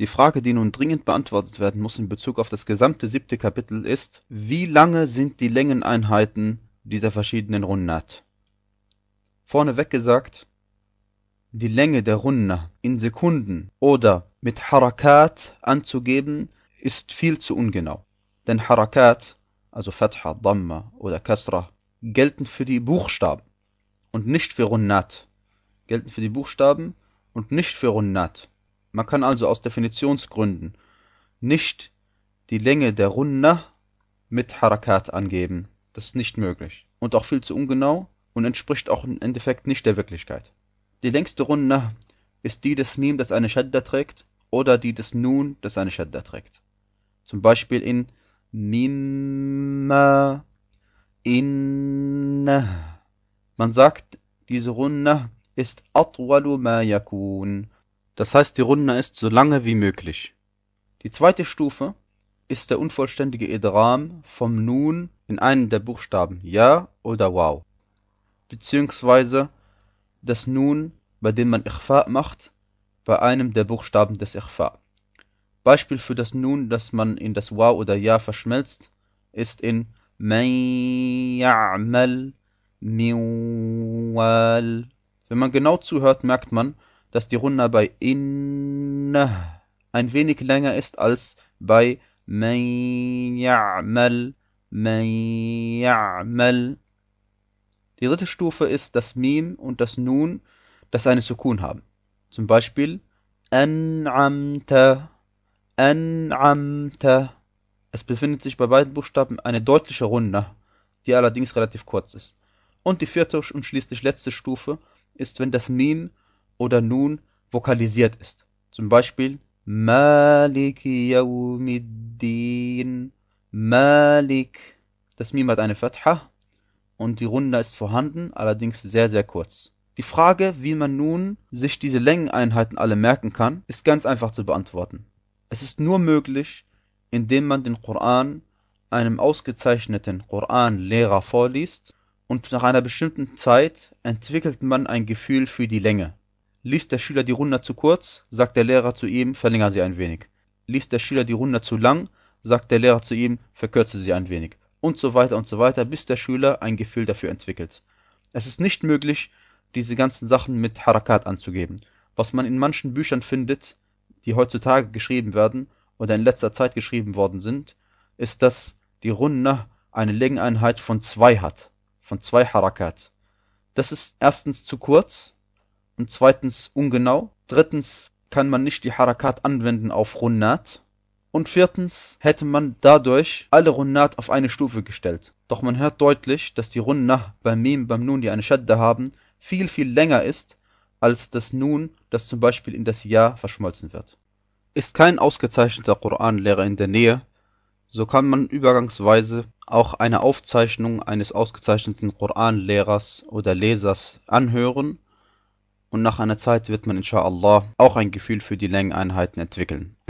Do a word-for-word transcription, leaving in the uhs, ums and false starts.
Die Frage, die nun dringend beantwortet werden muss in Bezug auf das gesamte siebte Kapitel ist, wie lange sind die Längeneinheiten dieser verschiedenen Runnat? Vorneweg gesagt, die Länge der Runna in Sekunden oder mit Harakat anzugeben, ist viel zu ungenau. Denn Harakat, also Fatha, Dhamma oder Kasra, gelten für die Buchstaben und nicht für Runnat. Gelten für die Buchstaben und nicht für Runnat. Man kann also aus Definitionsgründen nicht die Länge der Runna mit Harakat angeben. Das ist nicht möglich. Und auch viel zu ungenau und entspricht auch im Endeffekt nicht der Wirklichkeit. Die längste Runna ist die des Mim, das eine Shadda trägt, oder die des Nun, das eine Shadda trägt. Zum Beispiel in Mimma, Inna. Man sagt, diese Runna ist atwalu ma yakun. Das heißt, die Runna ist so lange wie möglich. Die zweite Stufe ist der unvollständige Idram vom Nun in einen der Buchstaben Ja oder Waw. Beziehungsweise das Nun, bei dem man Ikhfa macht, bei einem der Buchstaben des Ikhfa. Beispiel für das Nun, das man in das Waw oder Ja verschmelzt, ist in Man ya'mal min wal. Wenn man genau zuhört, merkt man, dass die Runna bei Inna ein wenig länger ist als bei Man ya'mal, Man ya'mal. Die dritte Stufe ist das Mim und das Nun, das eine Sukun haben. Zum Beispiel An'amta, An'amta. Es befindet sich bei beiden Buchstaben eine deutliche Runna, die allerdings relativ kurz ist. Und die vierte und schließlich letzte Stufe ist, wenn das Mim oder Nun vokalisiert ist. Zum Beispiel Maliki Yawmiddin, Malik. Das Mim hat eine Fatha und die Runna ist vorhanden, allerdings sehr, sehr kurz. Die Frage, wie man nun sich diese Längeneinheiten alle merken kann, ist ganz einfach zu beantworten. Es ist nur möglich, indem man den Koran einem ausgezeichneten Koranlehrer vorliest und nach einer bestimmten Zeit entwickelt man ein Gefühl für die Länge. Liest der Schüler die Runna zu kurz, sagt der Lehrer zu ihm, verlängere sie ein wenig. Liest der Schüler die Runna zu lang, sagt der Lehrer zu ihm, verkürze sie ein wenig. Und so weiter und so weiter, bis der Schüler ein Gefühl dafür entwickelt. Es ist nicht möglich, diese ganzen Sachen mit Harakat anzugeben. Was man in manchen Büchern findet, die heutzutage geschrieben werden oder in letzter Zeit geschrieben worden sind, ist, dass die Runna eine Längeneinheit von zwei hat, von zwei Harakat. Das ist erstens zu kurz und zweitens ungenau. Drittens kann man nicht die Harakat anwenden auf Runnat. Und viertens hätte man dadurch alle Runnat auf eine Stufe gestellt. Doch man hört deutlich, dass die Runna beim Mim, beim Nun, die eine Shadda haben, viel, viel länger ist als das Nun, das zum Beispiel in das Ja verschmolzen wird. Ist kein ausgezeichneter Koranlehrer in der Nähe, so kann man übergangsweise auch eine Aufzeichnung eines ausgezeichneten Koranlehrers oder Lesers anhören und nach einer Zeit wird man inshallah auch ein Gefühl für die Längeneinheiten entwickeln.